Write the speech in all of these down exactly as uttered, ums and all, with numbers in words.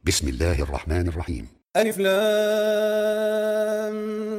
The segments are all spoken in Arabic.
بسم الله الرحمن الرحيم. ألف لام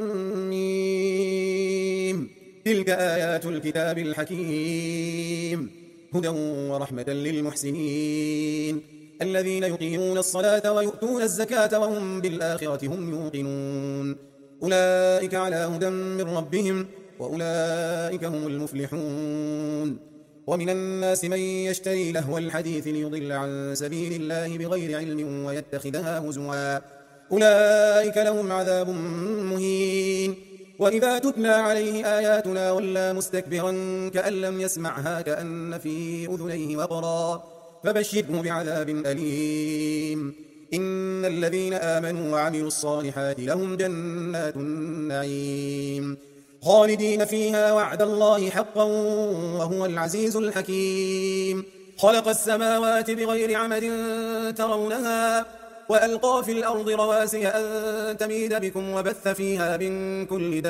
ميم. تلك آيات الكتاب الحكيم هدى ورحمة للمحسنين الذين يقيمون الصلاة ويؤتون الزكاة وهم بالآخرة هم يوقنون أولئك على هدى من ربهم وأولئك هم المفلحون. ومن الناس من يشتري لهو الحديث ليضل عن سبيل الله بغير علم ويتخذها هزوا أولئك لهم عذاب مهين. وإذا تتلى عليه آياتنا ولى مستكبرا كأن لم يسمعها كأن في أذنيه وقرا فبشره بعذاب أليم. إن الذين آمنوا وعملوا الصالحات لهم جنات النعيم خالدين فيها وعد الله حقا وهو العزيز الحكيم. خلق السماوات بغير عمد ترونها وألقى في الأرض رواسي أن تميد بكم وبث فيها من كل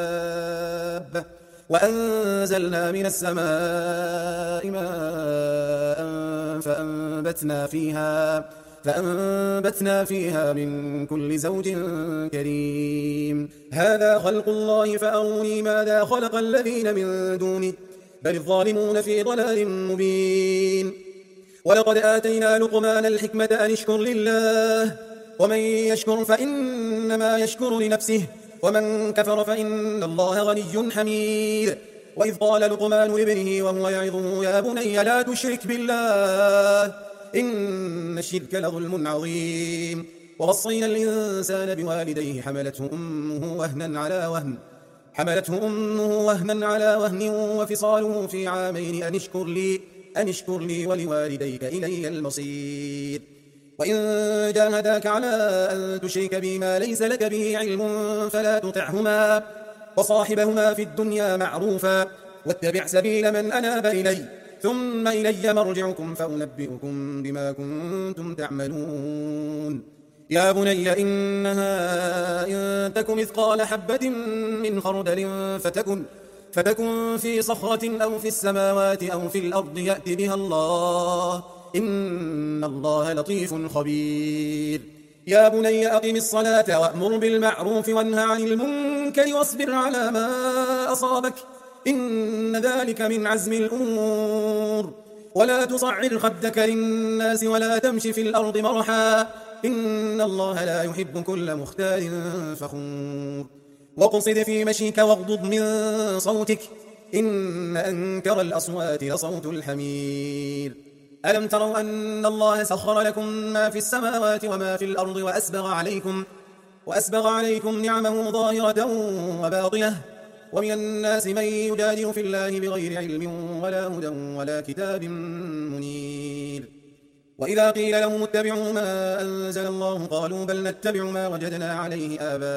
دابة وأنزلنا من السماء ماء فأنبتنا فيها فأنبتنا فيها من كل زوج كريم. هذا خلق الله فأروني ماذا خلق الذين من دونه بل الظالمون في ضلال مبين. ولقد آتينا لقمان الحكمة أن اشكر لله ومن يشكر فإنما يشكر لنفسه ومن كفر فإن الله غني حميد. وإذ قال لقمان لابنه وهو يعظه يا بني لا تشرك بالله إن الشرك لظلم عظيم. ووصينا الإنسان بوالديه حملته أمه وهنا على وهن حملته أمه وهنا على وهن وفصاله في عامين أن اشكر لي أن اشكر لي ولوالديك إلي المصير. وإن جاهداك على أن تشرك بي ما ليس لك به علم فلا تطعهما وصاحبهما في الدنيا معروفا واتبع سبيل من أناب إلي ثم إلي مرجعكم فأنبئكم بما كنتم تعملون. يا بني إنها إن تك مثقال حبة من خردل فتكن فتكن في صخرة أو في السماوات أو في الأرض يأت بها الله إن الله لطيف خبير. يا بني أقم الصلاة وأمر بالمعروف وانه عن المنكر واصبر على ما أصابك إن ذلك من عزم الأمور. ولا تصعر خدك للناس ولا تمش في الأرض مرحا إن الله لا يحب كل مختال فخور. واقصد في مشيك واغضض من صوتك إن أنكر الأصوات لصوت الحمير. ألم تروا أن الله سخر لكم ما في السماوات وما في الأرض وأسبغ عليكم, وأسبغ عليكم نعمه ظاهرة وباطنة ومن الناس من يجادل في الله بغير علم ولا هدى ولا كتاب منير. وإذا قيل لهم اتبعوا ما أنزل الله قالوا بل نتبع ما وجدنا عليه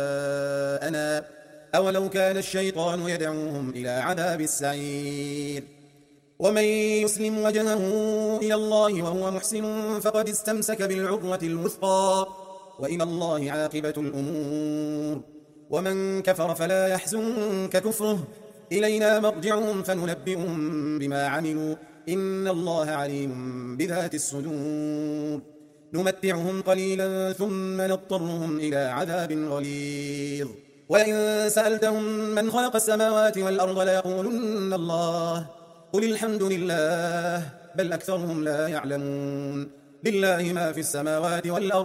آباءنا أولو كان الشيطان يدعوهم إلى عذاب السعير. ومن يسلم وجهه إلى الله وهو محسن فقد استمسك بالعروة الوثقى وإلى الله عاقبة الأمور. ومن كفر فلا يحزنك كفره إلينا مرجعهم فننبئهم بما عملوا إن الله عليم بذات الصدور. نمتعهم قليلا ثم نضطرهم إلى عذاب غليظ. ولئن سألتهم من خلق السماوات والأرض ليقولن الله قل الحمد لله بل أكثرهم لا يعلمون. لله ما في السماوات والأرض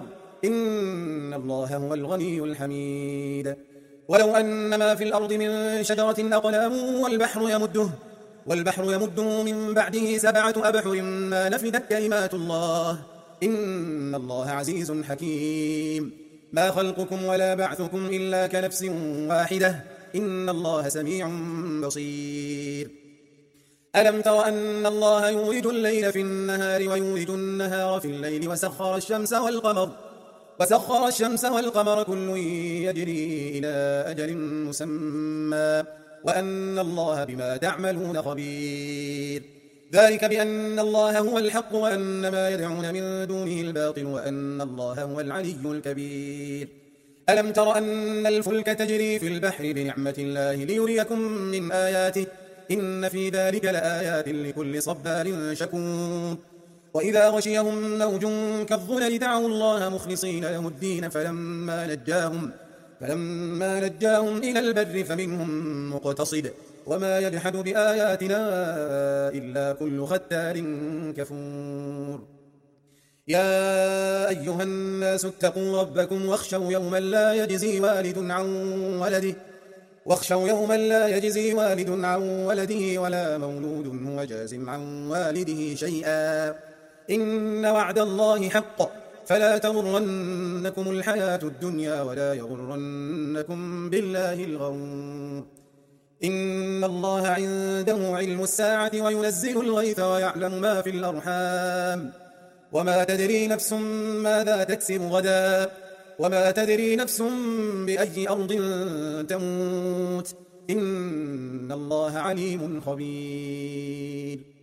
إن الله هو الغني الحميد. ولو أن ما في الأرض من شجرة أقلام والبحر يمده والبحر يمده من بعده سبعة أبحر ما نفدت كلمات الله إن الله عزيز حكيم. ما خلقكم ولا بعثكم إلا كنفس واحدة إن الله سميع بصير. ألم تر أن الله يولج الليل في النهار ويولج النهار في الليل وسخر الشمس والقمر وسخر الشمس والقمر كل يجري إلى أجل مسمى وأن الله بما تعملون خبير. ذلك بأن الله هو الحق وأن ما يدعون من دونه الباطل وأن الله هو العلي الكبير. ألم تر أن الفلك تجري في البحر بنعمة الله ليريكم من آياته إن في ذلك لآيات لكل صبار شكور. وإذا غشيهم موج كالظلل دعوا الله مخلصين له الدين فلما نجاهم, فلما نجاهم إلى البر فمنهم مقتصد وما يجحد بآياتنا إلا كل ختار كفور. يا أيها الناس اتقوا ربكم واخشوا يوما لا يجزي والد عن ولده واخشوا يوما لا يجزي والد عن ولده ولا مولود هو جاز عن والده شيئا إن وعد الله حق فلا تغرنكم الحياة الدنيا ولا يغرنكم بالله الغرور. إن الله عنده علم الساعة وينزل الغيث ويعلم ما في الأرحام وما تدري نفس ماذا تكسب غدا وما تدري نفس بأي أرض تموت إن الله عليم خبير.